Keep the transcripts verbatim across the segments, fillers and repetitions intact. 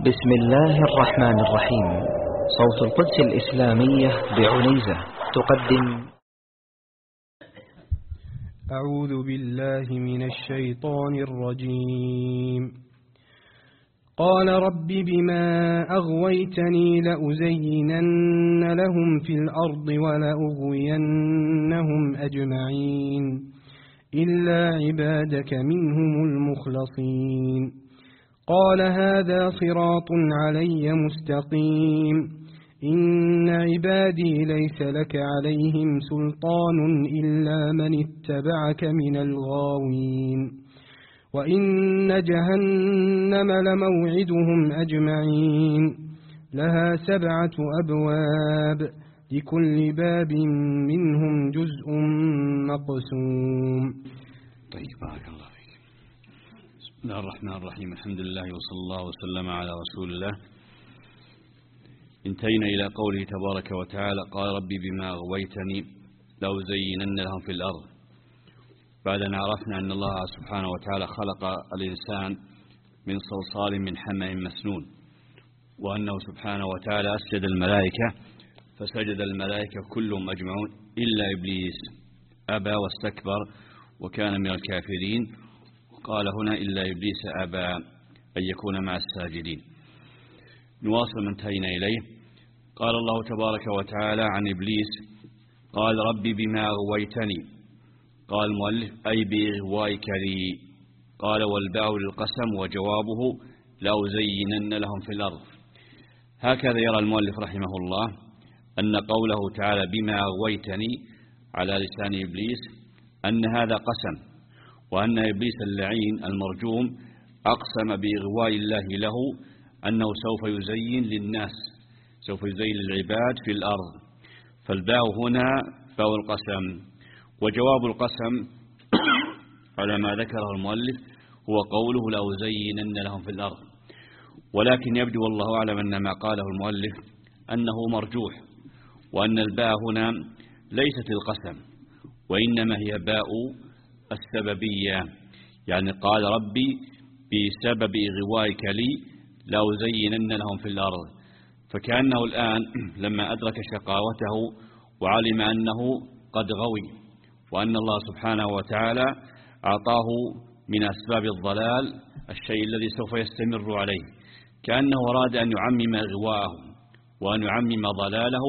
بسم الله الرحمن الرحيم. صوت القدس الإسلامية بعنيزة تقدم. أعوذ بالله من الشيطان الرجيم. قال رب بما أغويتني لأزينن لهم في الأرض ولأغوينهم أجمعين إلا عبادك منهم المخلصين. قال هذا صراط علي مستقيم. إن عبادي ليس لك عليهم سلطان إلا من اتبعك من الغاوين. وإن جهنم لموعدهم أجمعين لها سبعة أبواب لكل باب منهم جزء مقسوم. طيب، بارك الله فيك. بسم الله الرحمن الرحيم. الحمد لله وصلى الله وسلم على رسول الله. انتهينا إلى قوله تبارك وتعالى: قال ربي بما أغويتني لأزينن لهم في الأرض. بعد أن عرفنا أن الله سبحانه وتعالى خلق الإنسان من صلصال من حمأ مسنون، وأنه سبحانه وتعالى أسجد الملائكة فسجد الملائكة كلهم أجمعون إلا إبليس أبى واستكبر وكان من الكافرين. قال هنا إلا إبليس أبى أن يكون مع الساجدين. نواصل ما انتهينا إليه. قال الله تبارك وتعالى عن إبليس: قال ربي بما أغويتني. قال المؤلف: أي بإغوائك لي. قال والباء للقسم وجوابه لأزينن لهم في الأرض. هكذا يرى المؤلف رحمه الله أن قوله تعالى بما أغويتني على لسان إبليس أن هذا قسم، وأن إبليس اللعين المرجوم أقسم بإغواء الله له أنه سوف يزين للناس، سوف يزين للعباد في الأرض. فالباء هنا باء القسم. وجواب القسم على ما ذكره المؤلف هو قوله لأزينن لهم في الأرض. ولكن يبدو والله أعلم أن ما قاله المؤلف أنه مرجوح، وأن الباء هنا ليست القسم وإنما هي باء السببية. يعني قال ربي بسبب إغوائك لي لأزينن لهم في الأرض. فكأنه الآن لما أدرك شقاوته وعلم أنه قد غوي، وأن الله سبحانه وتعالى أعطاه من أسباب الضلال الشيء الذي سوف يستمر عليه، كأنه أراد أن يعمم إغواءه وأن يعمم ضلاله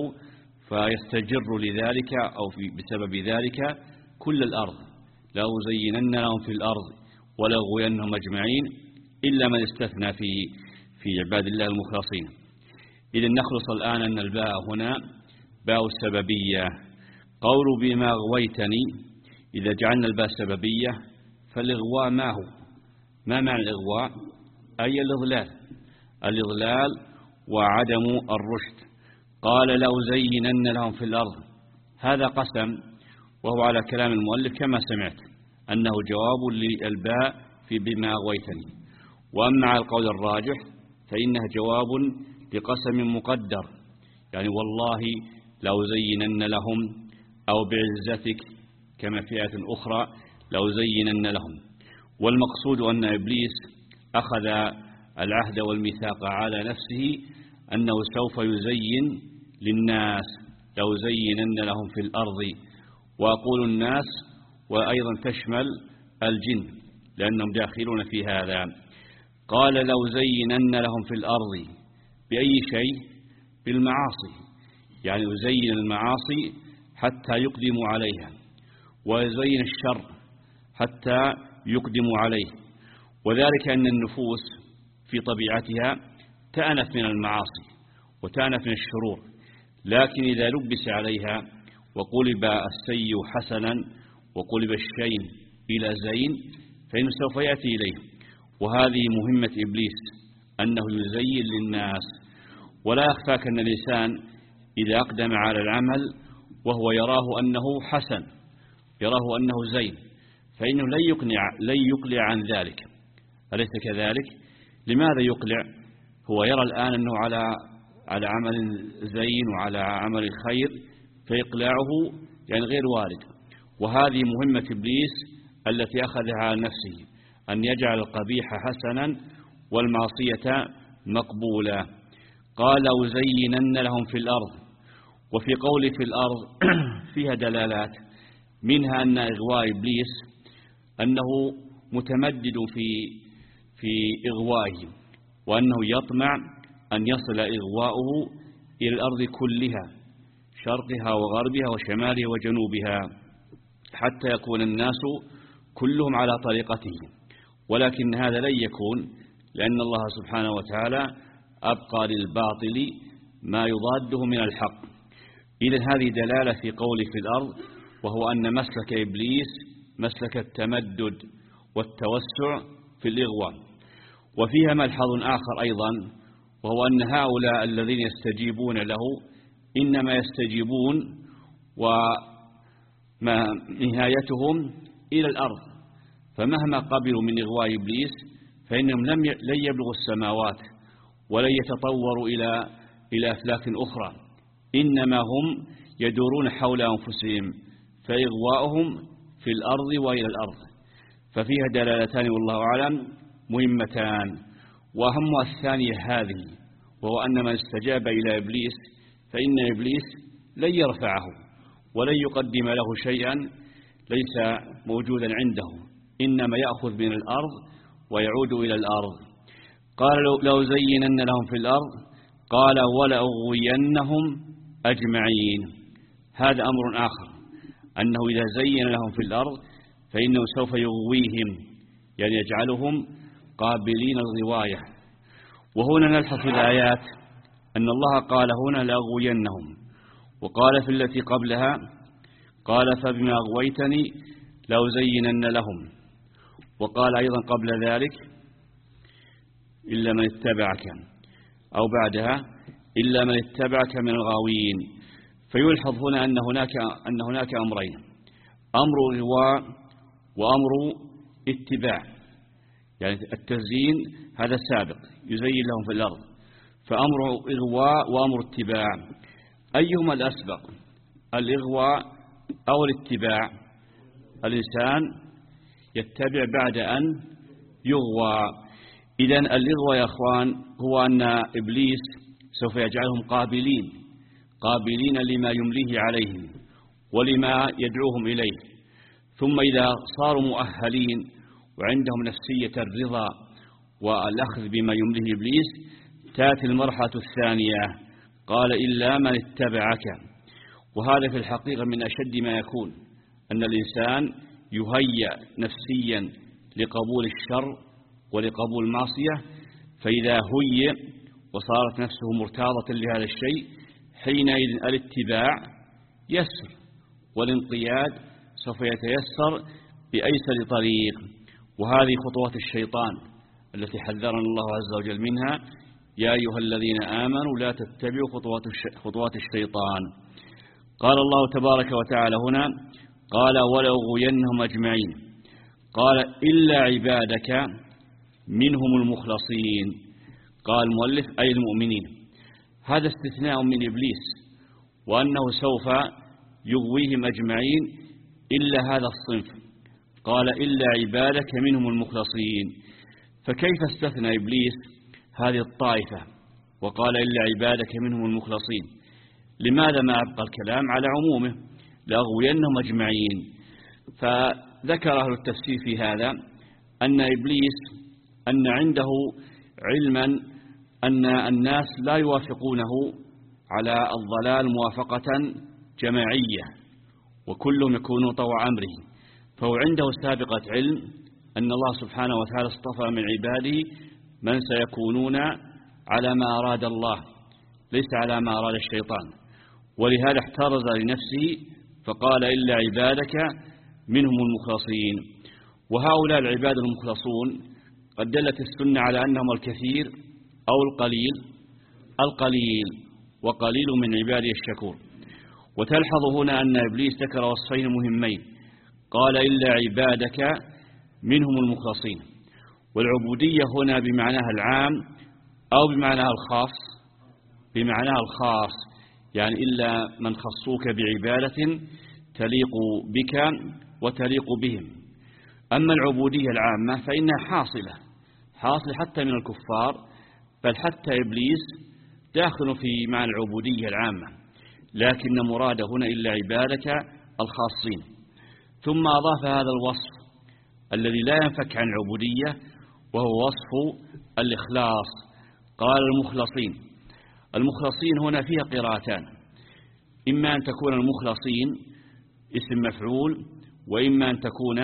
فيستجر لذلك أو بسبب ذلك كل الأرض. لأزينن لهم في الأرض ولأغوينهم أجمعين إلا من استثنى في في عباد الله المخلصين. إذن نخلص الآن أن الباء هنا باء السببية. قول بما أغويتني، إذا جعلنا الباء سببية فالإغواء ما هو؟ ما معنى الإغواء؟ أي الإضلال، الإضلال وعدم الرشد. قال لأزينن لهم في الأرض، هذا قسم، وهو على كلام المؤلف كما سمعت أنه جواب للباء في بما أغويتني. وأما على القول الراجح فإنه جواب لقسم مقدر، يعني والله لأزينن لهم، أو بعزتك كما في آية أخرى لأزينن لهم. والمقصود أن إبليس أخذ العهد والميثاق على نفسه أنه سوف يزين للناس، لأزينن لهم في الأرض. وأقول الناس وأيضا تشمل الجن لأنهم داخلون في هذا. قال لأزينن لهم في الأرض بأي شيء؟ بالمعاصي، يعني يزين المعاصي حتى يقدموا عليها، ويزين الشر حتى يقدموا عليه. وذلك أن النفوس في طبيعتها تأنف من المعاصي وتأنف من الشرور، لكن إذا لبس عليها وقلب السيء حسنا وقلب الشين إلى زين فإنه سوف يأتي إليه. وهذه مهمة إبليس، أنه يزين للناس. ولا يخفاك أن الإنسان إذا أقدم على العمل وهو يراه أنه حسن، يراه أنه زين، فإنه لن يقنع, لن يقلع عن ذلك، أليس كذلك؟ لماذا يقلع؟ هو يرى الآن أنه على على عمل زين وعلى عمل خير، فإقلاعه يعني غير وارد. وهذه مهمة إبليس التي أخذها على نفسه، أن يجعل القبيح حسنا والمعصية مقبولا. قال لأزينن لهم في الأرض. وفي قول في الأرض فيها دلالات، منها أن إغواء إبليس أنه متمدد في في إغوائه، وأنه يطمع أن يصل إغواؤه إلى الأرض كلها، شرقها وغربها وشمالها وجنوبها، حتى يكون الناس كلهم على طريقته. ولكن هذا لن يكون، لأن الله سبحانه وتعالى أبقى للباطل ما يضاده من الحق. إذن هذه دلالة في قول في الأرض، وهو أن مسلك إبليس مسلك التمدد والتوسع في الإغواء. وفيها ملحظ آخر أيضا، وهو أن هؤلاء الذين يستجيبون له إنما يستجيبون وما نهايتهم إلى الأرض، فمهما قبلوا من إغواء إبليس فإنهم لم لن يبلغوا السماوات ولن يتطوروا إلى إلى أفلاك أخرى، إنما هم يدورون حول أنفسهم، فإغواؤهم في الأرض وإلى الأرض. ففيها دلالتان والله أعلم مهمتان، وأهمها الثانية هذه، وهو أن من استجاب إلى إبليس فإن إبليس لن يرفعه ولن يقدم له شيئا ليس موجودا عنده، إنما يأخذ من الأرض ويعود إلى الأرض. قال لو زينن لهم في الأرض، قال ولأغوينهم أجمعين. هذا أمر آخر، أنه إذا زين لهم في الأرض فإنه سوف يغويهم، يعني يجعلهم قابلين الغواية. وهنا نلحظ في الآيات أن الله قال هنا لأغوينهم، وقال في التي قبلها قال فبما أغويتني لأزينن لهم، وقال أيضا قبل ذلك إلا من اتبعك، أو بعدها إلا من اتبعك من الغاوين. فيلحظ هنا أن هناك أن هناك أمرين، أمر إغواء وأمر اتباع. يعني التزيين هذا سابق يزين لهم في الأرض، فأمر إغواء وأمر اتباع، أيهما الأسبق، الإغواء أو الاتباع؟ الإنسان يتبع بعد أن يغوى. إذن الإغواء يا أخوان هو أن إبليس سوف يجعلهم قابلين قابلين لما يمليه عليهم ولما يدعوهم إليه، ثم إذا صاروا مؤهلين وعندهم نفسية الرضا والأخذ بما يمليه إبليس تأتي المرحلة الثانية، قال إلا من اتبعك. وهذا في الحقيقة من أشد ما يكون، أن الإنسان يهيأ نفسيا لقبول الشر ولقبول المعصية، فإذا هيئ وصارت نفسه مرتاضة لهذا الشيء حينئذ الاتباع يسر، والانقياد سوف يتيسر بأيسر طريق. وهذه خطوات الشيطان التي حذرنا الله عز وجل منها، يا أيها الذين آمنوا لا تتبعوا خطوات خطوات الشيطان. قال الله تبارك وتعالى هنا قال ولأغوينهم أجمعين، قال إلا عبادك منهم المخلصين. قال المؤلف أي المؤمنين. هذا استثناء من إبليس، وأنه سوف يغويهم أجمعين إلا هذا الصنف، قال إلا عبادك منهم المخلصين. فكيف استثنى إبليس هذه الطائفة وقال إلا عبادك منهم المخلصين؟ لماذا ما أبقى الكلام على عمومه لأغوينهم أجمعين؟ فذكر أهل التفسير في هذا أن إبليس أن عنده علما أن الناس لا يوافقونه على الضلال موافقة جماعية، وكلهم يكونون طوع أمره، فهو عنده سابقة علم أن الله سبحانه وتعالى اصطفى من عباده من سيكونون على ما أراد الله ليس على ما أراد الشيطان، ولهذا احترز لنفسه فقال إلا عبادك منهم المخلصين. وهؤلاء العباد المخلصون قد دلت السنة على أنهم الكثير أو القليل القليل وقليل من عبادي الشكور. وتلحظ هنا أن إبليس ذكر وصفين مهمين، قال إلا عبادك منهم المخلصين، والعبودية هنا بمعناها العام أو بمعناها الخاص؟ بمعناها الخاص، يعني إلا من خصوك بعبادة تليق بك وتليق بهم. أما العبودية العامة فإنها حاصلة حاصلة حتى من الكفار بل حتى إبليس داخل في معنى العبودية العامة، لكن مراده هنا إلا عبادك الخاصين. ثم أضاف هذا الوصف الذي لا ينفك عن العبودية، وهو وصف الإخلاص. قال المخلصين. المخلصين هنا فيها قراءتان، إما أن تكون المخلصين اسم مفعول، وإما أن تكون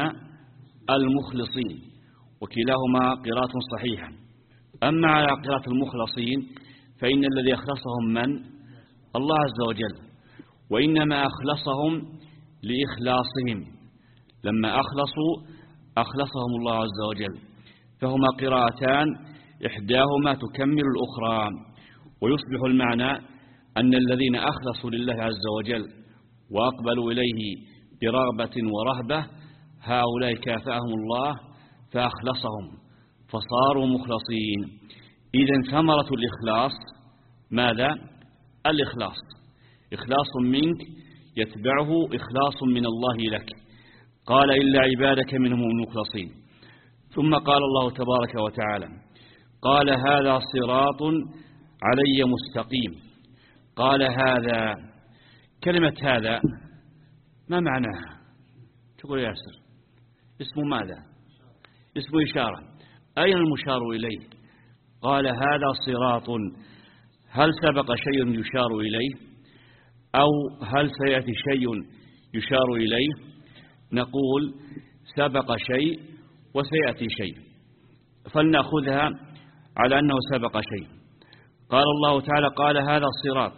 المخلصين، وكلاهما قراءة صحيحة. أما على قراءة المخلصين فإن الذي أخلصهم من؟ الله عز وجل، وإنما أخلصهم لإخلاصهم، لما أخلصوا أخلصهم الله عز وجل. فهما قراءتان إحداهما تكمل الأخرى، ويصبح المعنى أن الذين أخلصوا لله عز وجل وأقبلوا إليه برغبة ورهبة هؤلاء كافأهم الله فأخلصهم فصاروا مخلصين. إذن ثمرة الإخلاص ماذا؟ الإخلاص، إخلاص منك يتبعه إخلاص من الله لك. قال إلا عبادك منهم المخلصين. ثم قال الله تبارك وتعالى قال هذا صراط علي مستقيم. قال هذا، كلمة هذا ما معناها؟ تقول ياسر اسمه ماذا؟ اسمه إشارة. أين المشار إليه؟ قال هذا صراط، هل سبق شيء يشار إليه أو هل سيأتي شيء يشار إليه؟ نقول سبق شيء وسيأتي شيء، فلنأخذها على أنه سبق شيء. قال الله تعالى قال هذا الصراط،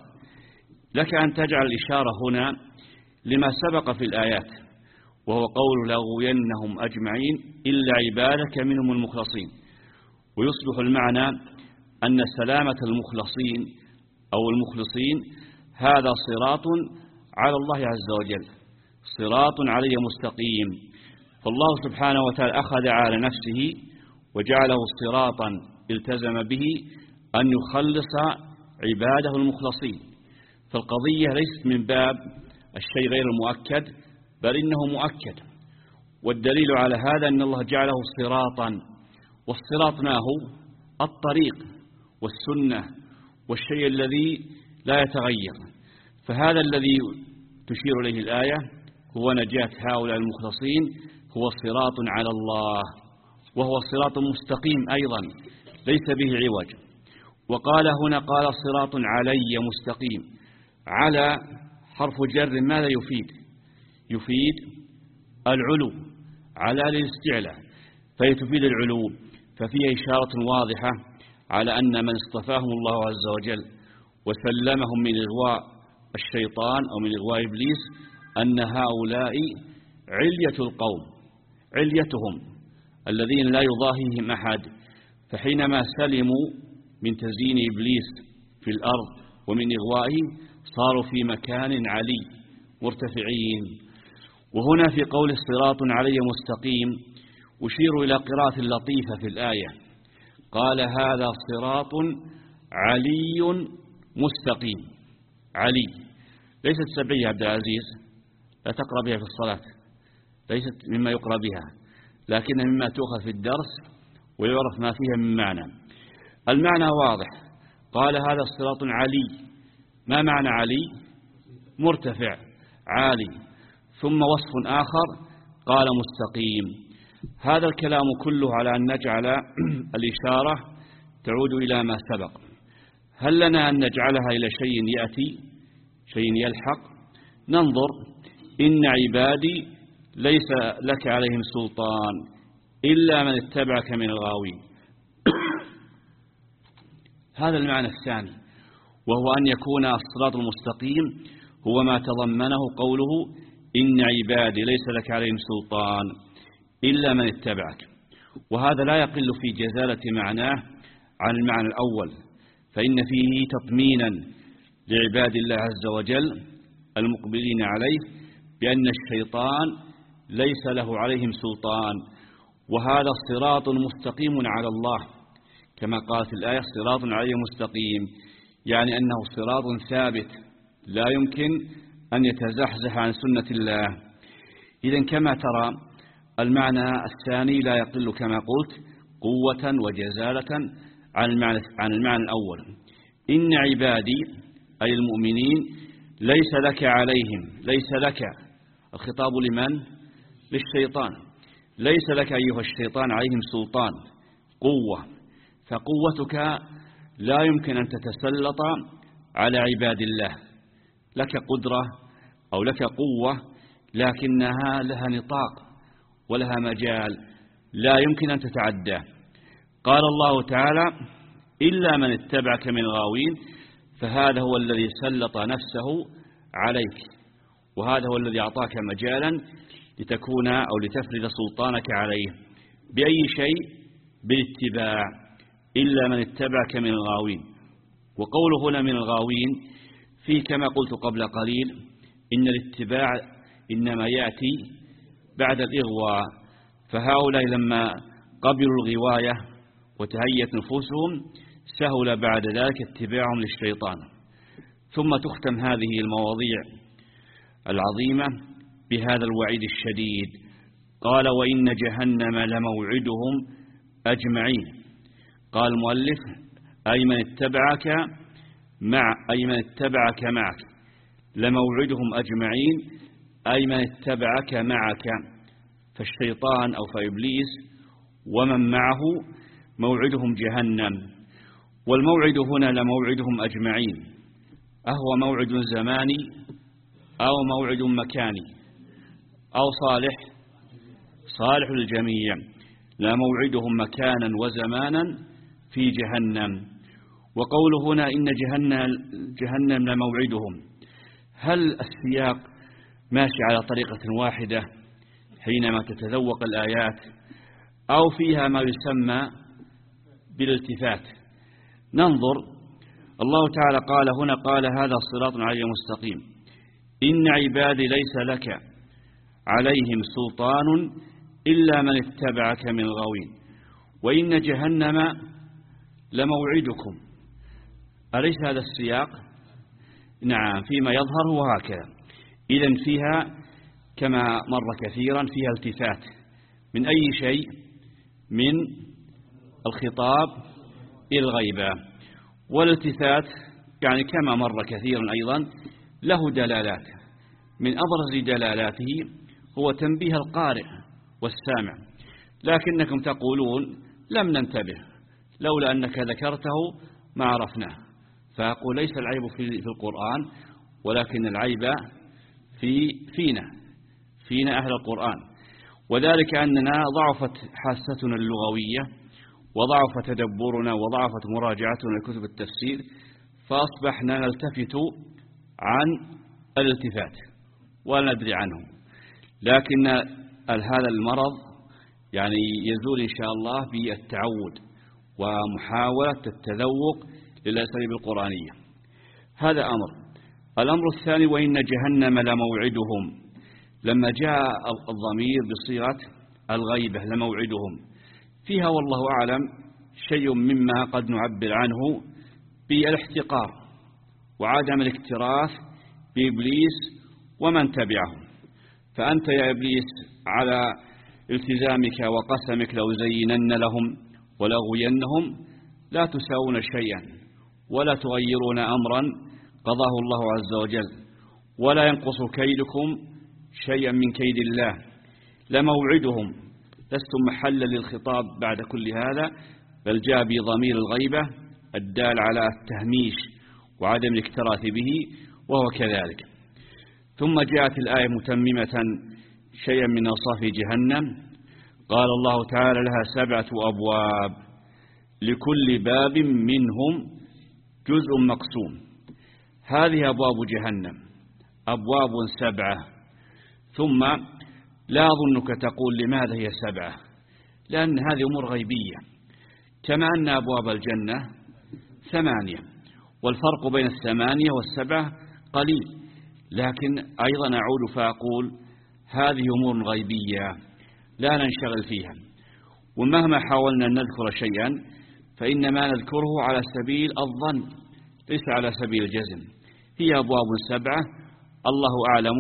لك أن تجعل الإشارة هنا لما سبق في الآيات، وهو قول لأغوينهم أجمعين إلا عبادك منهم المخلصين، ويصبح المعنى أن سلامة المخلصين أو المخلصين هذا صراط على الله عز وجل، صراط عليه مستقيم. فالله سبحانه وتعالى أخذ على نفسه وجعله صراطا التزم به أن يخلص عباده المخلصين. فالقضية ليست من باب الشيء غير المؤكد، بل إنه مؤكد. والدليل على هذا أن الله جعله صراطا، والصراط ما هو؟ الطريق والسنة والشيء الذي لا يتغير. فهذا الذي تشير إليه الآية هو نجاة هؤلاء المخلصين، هو صراط على الله، وهو صراط مستقيم أيضا ليس به عوج. وقال هنا قال صراط علي مستقيم. على حرف جر ماذا يفيد؟ يفيد العلو، على للاستعلاء، فهي تفيد العلو. ففيها إشارة واضحة على أن من اصطفاهم الله عز وجل وسلمهم من إغواء الشيطان أو من إغواء إبليس أن هؤلاء علية القوم، عليتهم الذين لا يضاهيهم أحد. فحينما سلموا من تزيين إبليس في الأرض ومن إغوائه صاروا في مكان علي مرتفعين. وهنا في قول صراط علي مستقيم أشير إلى قراءة لطيفة في الآية، قال هذا صراط علي مستقيم. علي ليست سبعية عبد العزيز، لا تقرأ بها في الصلاة، ليست مما يقرأ بها، لكن مما تؤخذ في الدرس ويعرف ما فيها من معنى. المعنى واضح، قال هذا صراط علي. ما معنى علي؟ مرتفع عالي. ثم وصف آخر قال مستقيم. هذا الكلام كله على أن نجعل الإشارة تعود إلى ما سبق. هل لنا أن نجعلها إلى شيء يأتي، شيء يلحق؟ ننظر إن عبادي ليس لك عليهم سلطان إلا من اتبعك من الغاوين. هذا المعنى الثاني، وهو أن يكون الصراط المستقيم هو ما تضمنه قوله إن عبادي ليس لك عليهم سلطان إلا من اتبعك. وهذا لا يقل في جزالة معناه عن المعنى الأول، فإن فيه تطمينا لعباد الله عز وجل المقبلين عليه بأن الشيطان ليس له عليهم سلطان. وهذا صراط مستقيم على الله، كما قالت الآية صراط عليه مستقيم، يعني أنه صراط ثابت لا يمكن أن يتزحزح عن سنة الله. إذن كما ترى المعنى الثاني لا يقل كما قلت قوة وجزالة عن المعنى, عن المعنى الأول. إن عبادي أي المؤمنين ليس لك عليهم، ليس لك الخطاب لمن؟ للشيطان. ليس لك أيها الشيطان عليهم سلطان، قوة، فقوتك لا يمكن أن تتسلط على عباد الله. لك قدرة أو لك قوة، لكنها لها نطاق ولها مجال لا يمكن أن تتعدى. قال الله تعالى: إلا من اتبعك من الغاوين، فهذا هو الذي سلط نفسه عليك، وهذا هو الذي أعطاك مجالا لتكون أو لتفرض سلطانك عليه. بأي شيء؟ بالاتباع. إلا من اتبعك من الغاوين. وقوله هنا من الغاوين في كما قلت قبل قليل إن الاتباع إنما يأتي بعد الإغواء، فهؤلاء لما قبلوا الغواية وتهيت نفوسهم سهل بعد ذلك اتباعهم للشيطان. ثم تختم هذه المواضيع العظيمة بهذا الوعيد الشديد. قال: وإن جهنم لموعدهم أجمعين. قال المؤلف: أي من اتبعك مع أي من اتبعك معك، لموعدهم أجمعين أي من اتبعك معك، فالشيطان أو فإبليس ومن معه موعدهم جهنم. والموعد هنا لموعدهم أجمعين، أهو موعد زماني أو موعد مكاني أو صالح؟ صالح للجميع. لموعدهم مكانا وزمانا في جهنم. وقوله هنا إن جهنم, جهنم لموعدهم، هل السياق ماشي على طريقة واحدة حينما تتذوق الآيات، أو فيها ما يسمى بالالتفات؟ ننظر. الله تعالى قال هنا: قال هذا صراط علي مستقيم، إن عبادي ليس لك عليهم سلطان إلا من اتبعك من الغاوين، وإن جهنم لموعدكم. أليس هذا السياق؟ نعم، فيما يظهر هو هكذا. إذن فيها كما مر كثيرا فيها التفات من أي شيء؟ من الخطاب إلى الغيبة. والالتفات يعني كما مر كثيرا أيضا له دلالات، من أبرز دلالاته هو تنبيه القارئ والسامع، لكنكم تقولون لم ننتبه، لولا أنك ذكرته ما عرفناه. فأقول ليس العيب في القرآن، ولكن العيب في فينا فينا أهل القرآن، وذلك أننا ضعفت حاستنا اللغوية، وضعف تدبرنا، وضعفت مراجعتنا لكتب التفسير، فأصبحنا نلتفت عن الالتفات ولا ندري عنه. لكن هذا المرض يعني يزول إن شاء الله بالتعود ومحاولة التذوق للأساليب القرآنية. هذا أمر. الأمر الثاني: وإن جهنم لموعدهم. لما جاء الضمير بصيغة الغيبة لموعدهم، فيها والله أعلم شيء مما قد نعبر عنه بالاحتقار وعدم الاكتراث بإبليس ومن تبعه. فأنت يا إبليس على التزامك وقسمك لأزينن لهم ولأغوينهم لا تساوون شيئا، ولا تغيرون أمرا قضاه الله عز وجل، ولا ينقص كيدكم شيئا من كيد الله. لموعدهم، لستم محلا للخطاب بعد كل هذا، بل جاء بضمير الغيبة الدال على التهميش وعدم الاكتراث به، وهو كذلك. ثم جاءت الآية متممة شيئا من أوصاف جهنم. قال الله تعالى: لها سبعة أبواب لكل باب منهم جزء مقسوم. هذه أبواب جهنم، أبواب سبعة. ثم لا أظنك تقول لماذا هي سبعة، لأن هذه أمور غيبية، كما أن أبواب الجنة ثمانية، والفرق بين الثمانية والسبعة قليل. لكن أيضا أعود فأقول هذه أمور غيبية لا ننشغل فيها، ومهما حاولنا أن نذكر شيئا فإنما نذكره على سبيل الظن ليس على سبيل الجزم. هي أبواب سبعة، الله أعلم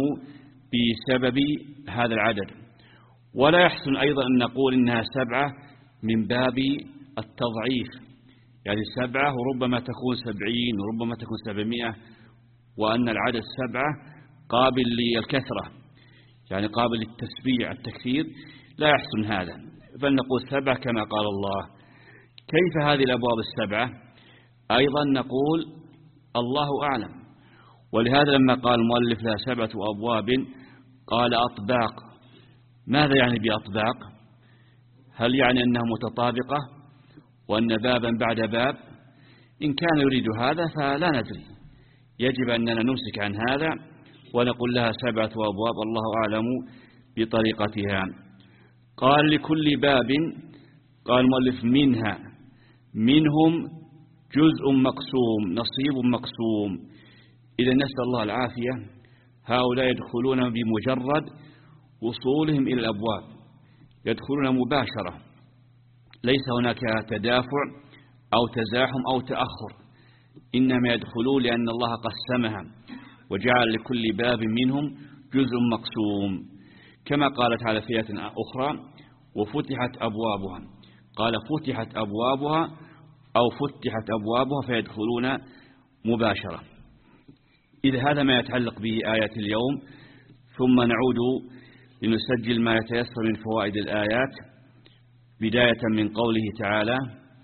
بسبب هذا العدد. ولا يحسن أيضا أن نقول إنها سبعة من باب التضعيف، يعني سبعة وربما تكون سبعين وربما تكون سبعمائة، وأن العدد سبعة قابل للكثرة، يعني قابل للتسبيع التكثير، لا يحسن هذا، فلنقول سبعة كما قال الله. كيف هذه الأبواب السبعة؟ أيضا نقول الله أعلم. ولهذا لما قال المؤلف لها سبعة أبواب قال أطباق. ماذا يعني بأطباق؟ هل يعني أنها متطابقة وأن بابا بعد باب؟ إن كان يريد هذا فلا ندري، يجب أننا نمسك عن هذا ونقول لها سبعة أبواب، الله أعلم بطريقتها. قال لكل باب، قال المؤلف منها، منهم جزء مقسوم، نصيب مقسوم. إذا نسأل الله العافية، هؤلاء يدخلون بمجرد وصولهم إلى الأبواب، يدخلون مباشرة، ليس هناك تدافع أو تزاحم أو تأخر، إنما يدخلون لأن الله قسمها وجعل لكل باب منهم جزء مقسوم، كما قال تعالى في آية أخرى وفتحت أبوابها، قال فتحت أبوابها أو فتحت أبوابها فيدخلون مباشرة. إذا هذا ما يتعلق به آيات اليوم، ثم نعود لنسجل ما يتيسر من فوائد الآيات، بداية من قوله تعالى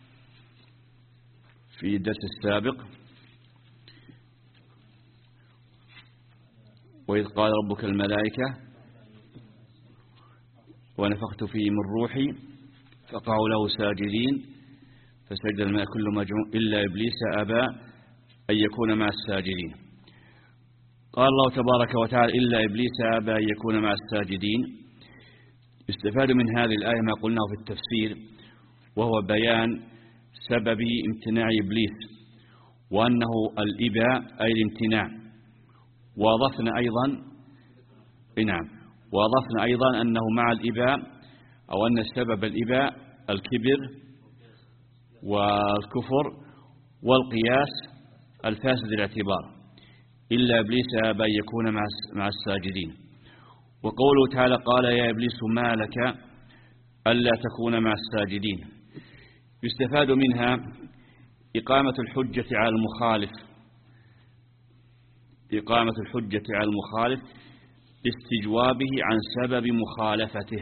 في الدرس السابق وإذ قال ربك الملائكة ونفخت فيه من روحي فقعوا له ساجدين فسجد الملائكة كل مجموع إلا إبليس أبى أن يكون مع الساجدين. قال الله تبارك وتعالى إلا إبليس أبى أن يكون مع الساجدين. يستفاد من هذه الآية ما قلناه في التفسير، وهو بيان سبب امتناع إبليس، وأنه الإباء أي الامتناع. وأضفنا أيضا نعم وأضفنا أيضا أنه مع الإباء أو أن سبب الإباء الكبر والكفر والقياس الفاسد الاعتبار، إلا إبليس أبى أن يكون مع الساجدين. وقوله تعالى قال يا إبليس ما لك ألا تكون مع الساجدين، يستفاد منها إقامة الحجة على المخالف، إقامة الحجة على المخالف لاستجوابه عن سبب مخالفته،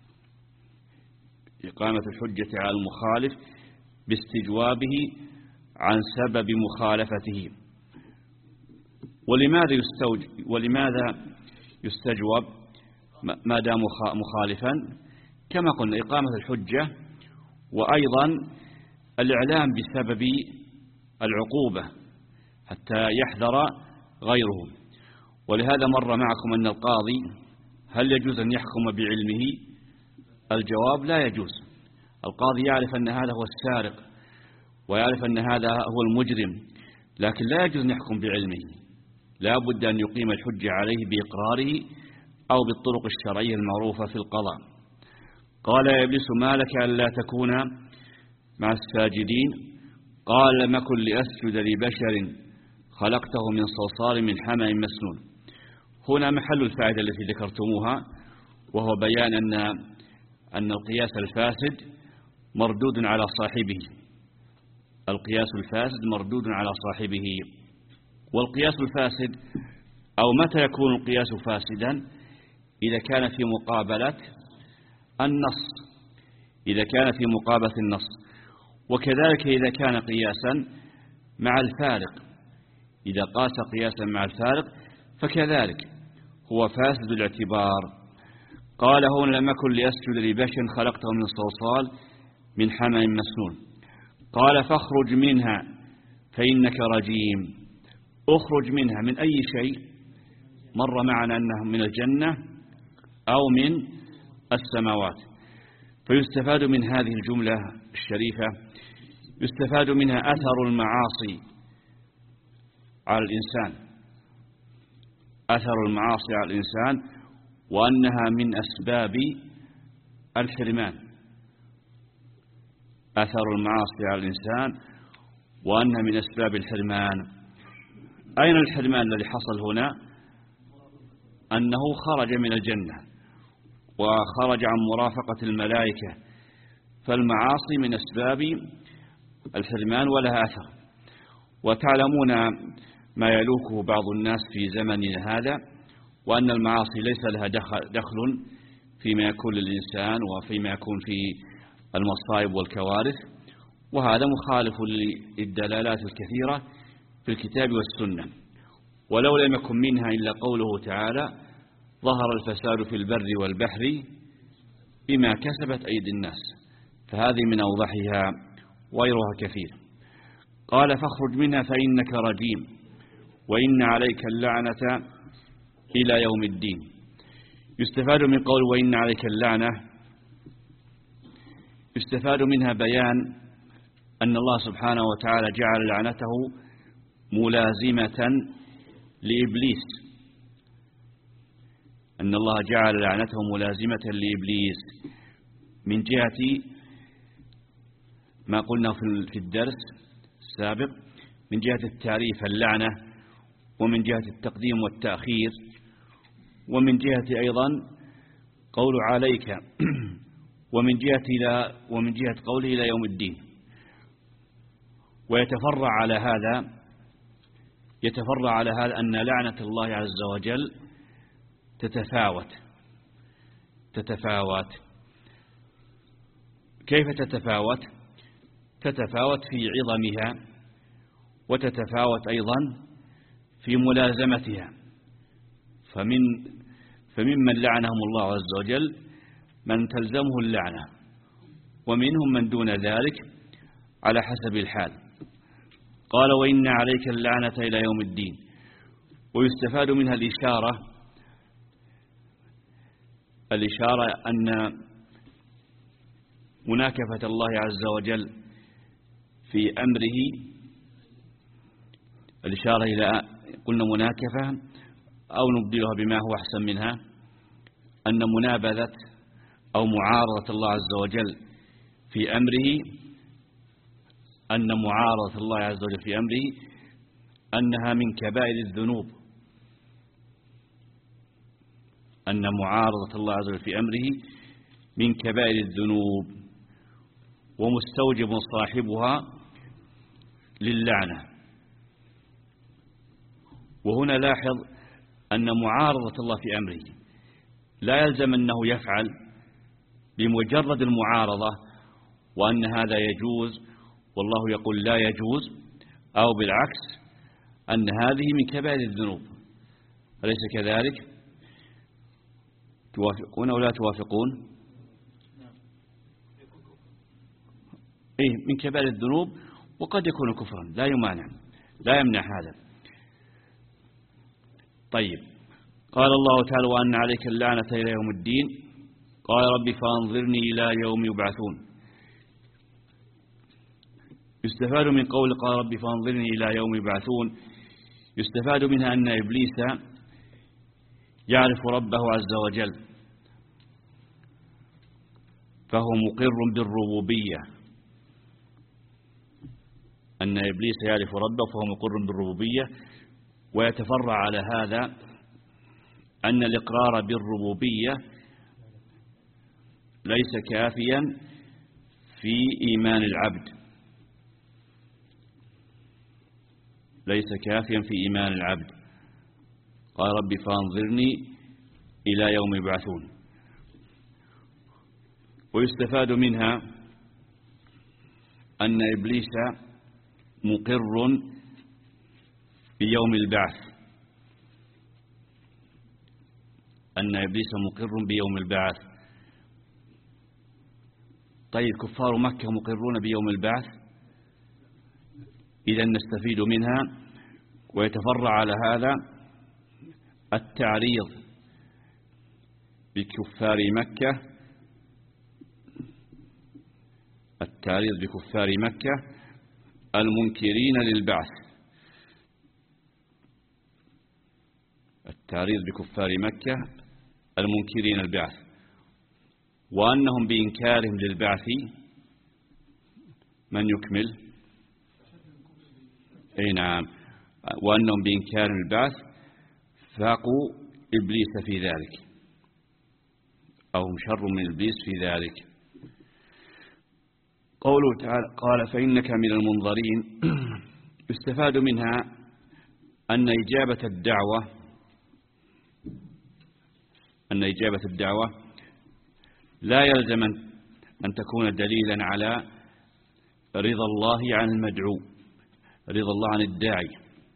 إقامة الحجة على المخالف باستجوابه عن سبب مخالفته. ولماذا يستوجب ولماذا يستجوب ما دام مخالفا؟ كما قلنا إقامة الحجة، وأيضا الإعلام بسبب العقوبة حتى يحذر غيره. ولهذا مر معكم أن القاضي هل يجوز أن يحكم بعلمه؟ الجواب لا يجوز. القاضي يعرف أن هذا هو السارق ويعرف أن هذا هو المجرم، لكن لا يجوز أن يحكم بعلمه، لا بد أن يقيم الحجة عليه بإقراره أو بالطرق الشرعية المعروفة في القضاء. قال يا إبليس ما لك ألا تكون مع الساجدين؟ قال لم أكن لأسجد لبشر خلقته من صلصال من حمأ مسنون. هنا محل الفائدة التي ذكرتموها، وهو بيان أن أن القياس الفاسد مردود على صاحبه، القياس الفاسد مردود على صاحبه. والقياس الفاسد أو متى يكون القياس فاسدا؟ إذا كان في مقابلة النص، إذا كان في مقابلة النص، وكذلك إذا كان قياسا مع الفارق، إذا قاس قياسا مع الفارق فكذلك هو فاسد الاعتبار. قال هنا لم أكن لأسجد لبشر خلقته من صلصال من حمأ مسنون. قال فاخرج منها فإنك رجيم. اخرج منها من أي شيء؟ مر معنا أنه من الجنة أو من السماوات. فيستفاد من هذه الجملة الشريفة يستفاد منها أثر المعاصي على الإنسان، أثر المعاصي على الإنسان، وأنها من أسباب الحرمان. أثر المعاصي على الإنسان وأنها من أسباب الحرمان. أين الحرمان الذي حصل هنا؟ أنه خرج من الجنة وخرج عن مرافقة الملائكة، فالمعاصي من أسباب الحرمان ولها أثر. وتعلمون ما يلوكه بعض الناس في زمننا هذا، وأن المعاصي ليس لها دخل فيما يكون للإنسان وفيما يكون في المصائب والكوارث، وهذا مخالف للدلالات الكثيرة في الكتاب والسنة. ولو لم يكن منها إلا قوله تعالى: ظهر الفساد في البر والبحر بما كسبت أيدي الناس، فهذه من أوضحها وغيرها كثير. قال: فاخرج منها فإنك رجيم وإن عليك اللعنة إلى يوم الدين. يستفاد من قول وإن عليك اللعنة، يستفاد منها بيان أن الله سبحانه وتعالى جعل لعنته ملازمة لإبليس، أن الله جعل لعنته ملازمة لإبليس من جهة ما قلنا في الدرس السابق، من جهة التعريف اللعنة، ومن جهة التقديم والتأخير، ومن جهة أيضا قول عليك، ومن جهة إلى ومن جهة قوله إلى يوم الدين. ويتفرع على هذا يتفرع على هذا أن لعنة الله عز وجل تتفاوت تتفاوت كيف تتفاوت؟ تتفاوت في عظمها، وتتفاوت أيضا في ملازمتها. فمن فممن لعنهم الله عز وجل من تلزمه اللعنة، ومنهم من دون ذلك على حسب الحال. قال: وإن عليك اللعنة إلى يوم الدين. ويستفاد منها الإشارة الإشارة أن مناكفة الله عز وجل في أمره، الإشارة إلى قلنا مناكفة أو نبدلها بما هو أحسن منها، أن منابذة أو معارضة الله عز وجل في أمره أن معارضة الله عز وجل في أمره أنها من كبائر الذنوب، أن معارضة الله عز وجل في أمره من كبائر الذنوب، ومستوجب صاحبها للعنة. وهنا لاحظ أن معارضة الله في أمره لا يلزم أنه يفعل بمجرد المعارضة وأن هذا يجوز والله يقول لا يجوز، أو بالعكس أن هذه من كبائر الذنوب. أليس كذلك؟ توافقون أو لا توافقون؟ إيه، من كبائر الذنوب، وقد يكون كفرا، لا يمانع، لا يمنع هذا. طيب، قال الله تعالى: وأن عليك اللعنة إلى يوم الدين. قال: رب فأنظرني إلى يوم يبعثون. يستفاد من قول قال رب فأنظرني إلى يوم يبعثون، يستفاد منها أن إبليس يعرف ربه عز وجل، فهو مقر بالربوبية. أن إبليس يعرف ربه فهو مقر بالربوبية. ويتفرع على هذا أن الإقرار بالربوبية ليس كافيا في إيمان العبد، ليس كافيا في إيمان العبد. قال رب فأنظرني إلى يوم يبعثون. ويستفاد منها أن إبليس مقر بيوم البعث، أن إبليس مقر بيوم البعث. طيب، كفار مكة مقرون بيوم البعث، إذا نستفيد منها. ويتفرع على هذا التعريض بكفار مكة التعريض بكفار مكة المنكرين للبعث التعريض بكفار مكة المنكرين البعث، وأنهم بإنكارهم للبعث من يكمل أي نعم وأنهم بإنكارهم البعث فاقوا إبليس في ذلك، أو هم شر من إبليس في ذلك. قوله تعالى قال فإنك من المنظرين يستفاد منها أن إجابة الدعوة أن إجابة الدعوة لا يلزم أن تكون دليلا على رضا الله عن المدعو، رضا الله عن الداعي،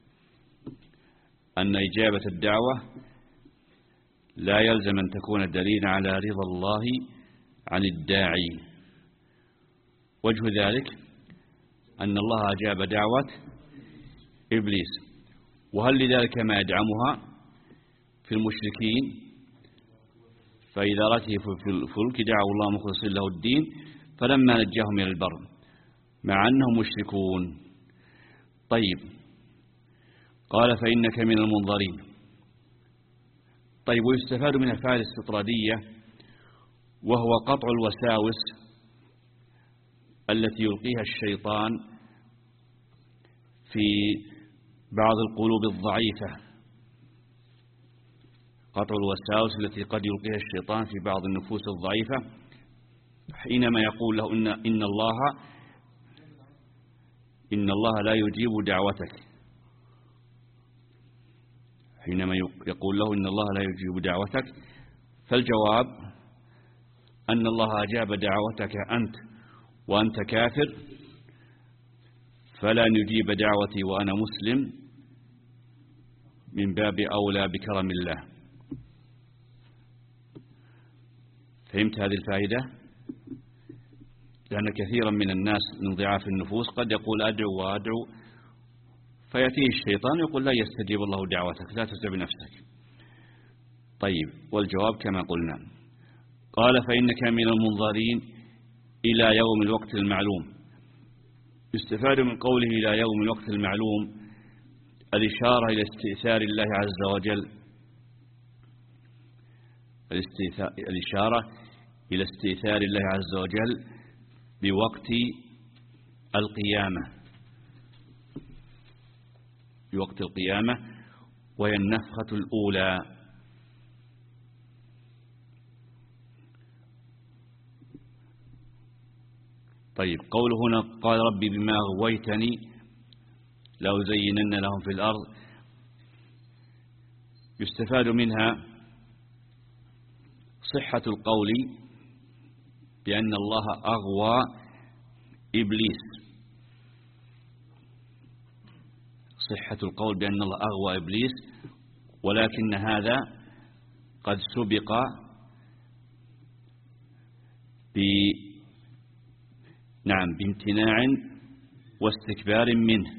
أن إجابة الدعوة لا يلزم أن تكون دليلا على رضا الله عن الداعي. وجه ذلك أن الله أجاب دعوة إبليس، وهل لذلك ما يدعمها في المشركين؟ فإذا ركبوا في الفلك دعوا الله مخلصين له الدين فلما نجاهم إلى البر مع أنهم مشركون. طيب قال فإنك من المنظرين. طيب ويستفاد من الفائدة الاستطرادية وهو قطع الوساوس التي يلقيها الشيطان في بعض القلوب الضعيفة، قطع الوساوس التي قد يلقيها الشيطان في بعض النفوس الضعيفة حينما يقول له إن, إن الله إن الله لا يجيب دعوتك، حينما يقول له إن الله لا يجيب دعوتك، فالجواب أن الله أجاب دعوتك أنت وأنت كافر، فلا نجيب دعوتي وأنا مسلم من باب أولى بكرم الله. فهمت هذه الفائدة؟ لأن كثيرا من الناس من ضعاف النفوس قد يقول أدعو وأدعو فيأتيه الشيطان يقول لا يستجيب الله دعوتك، لا تتعب نفسك. طيب والجواب كما قلنا قال فإنك من المنظرين إلى يوم الوقت المعلوم. يستفاد من قوله إلى يوم الوقت المعلوم الإشارة إلى استئثار الله عز وجل، الإشارة إلى استئثار الله عز وجل بوقت القيامة، بوقت القيامة وهي النفخة الأولى. طيب قوله هنا قال ربي بما أغويتني لأزينن لهم في الأرض، يستفاد منها صحة القول بأن الله أغوى إبليس، صحة القول بأن الله أغوى إبليس، ولكن هذا قد سبق ب نعم بامتناع واستكبار منه،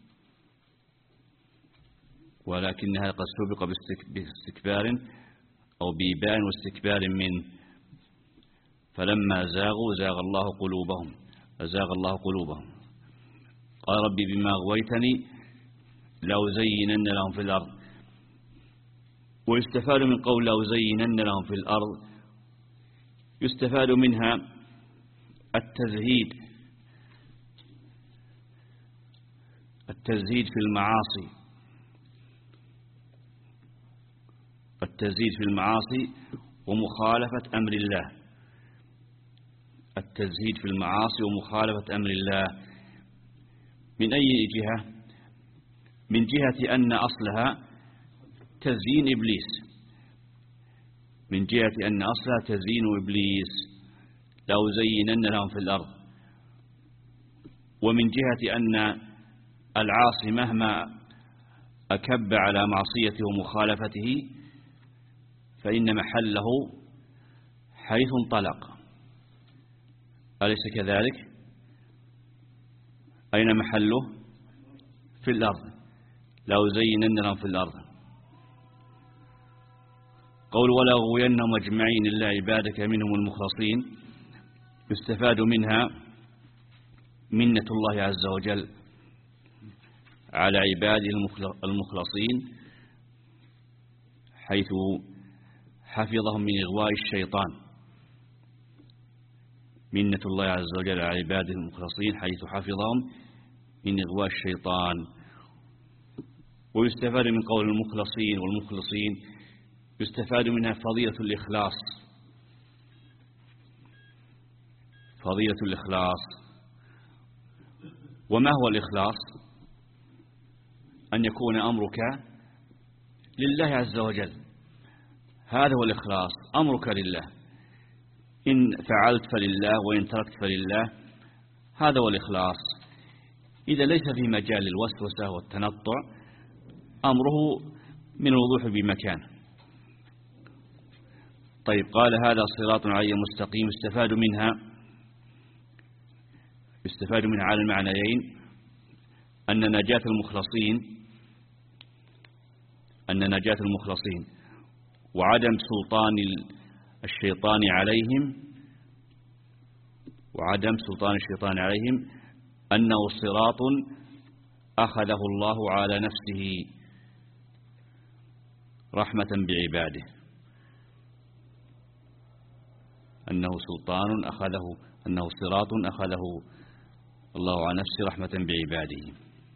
ولكن هذا قد سبق باستكبار أو بإباء واستكبار منه، فلما زاغوا زاغ الله قلوبهم أزاغ الله قلوبهم. قال ربي بما أغويتني لأزينن لهم في الأرض. ويستفاد من قول لأزينن لهم في الأرض يستفاد منها التزهيد، التزهيد في المعاصي، التزهيد في المعاصي ومخالفة أمر الله، التزهيد في المعاصي ومخالفة أمر الله. من أي جهة؟ من جهة أن أصلها تزيين إبليس، من جهة أن أصلها تزيين إبليس لأزينن لهم في الأرض، ومن جهة أن العاصي مهما أكب على معصيته ومخالفته فإن محله حيث انطلق، أليس كذلك؟ أين محله؟ في الأرض، لأزينن لهم في الأرض. قول ولأغوينهم أجمعين إلا عبادك منهم المخلصين يستفاد منها منة الله عز وجل على عباده المخلصين حيث حفظهم من إغواء الشيطان، منة الله عز وجل على عباده المخلصين حيث حفظهم من إغواء الشيطان. ويستفاد من قول المخلصين والمخلصين يستفاد منها فضيلة الإخلاص، فضيلة الإخلاص وما هو الإخلاص؟ أن يكون أمرك لله عز وجل، هذا هو الإخلاص، أمرك لله، إن فعلت فلله وإن تركت فلله، هذا هو الإخلاص. إذا ليس في مجال الوسوسة والتنطع أمره من الوضوح بمكان. طيب، قال هذا صراط علي مستقيم، استفاد منها استفاد منها على المعنيين أن نجاة المخلصين أن نجاة المخلصين وعدم سلطان الشيطان عليهم وعدم سلطان الشيطان عليهم أنه صراط أخذه الله على نفسه رحمة بعباده، أنه سلطان أخذه أنه صراط أخذه الله على نفسه رحمة بعباده.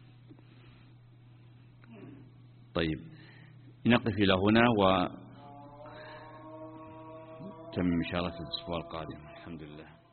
طيب، نقف إلى هنا وتم إشارة الأسبوع القادم. الحمد لله.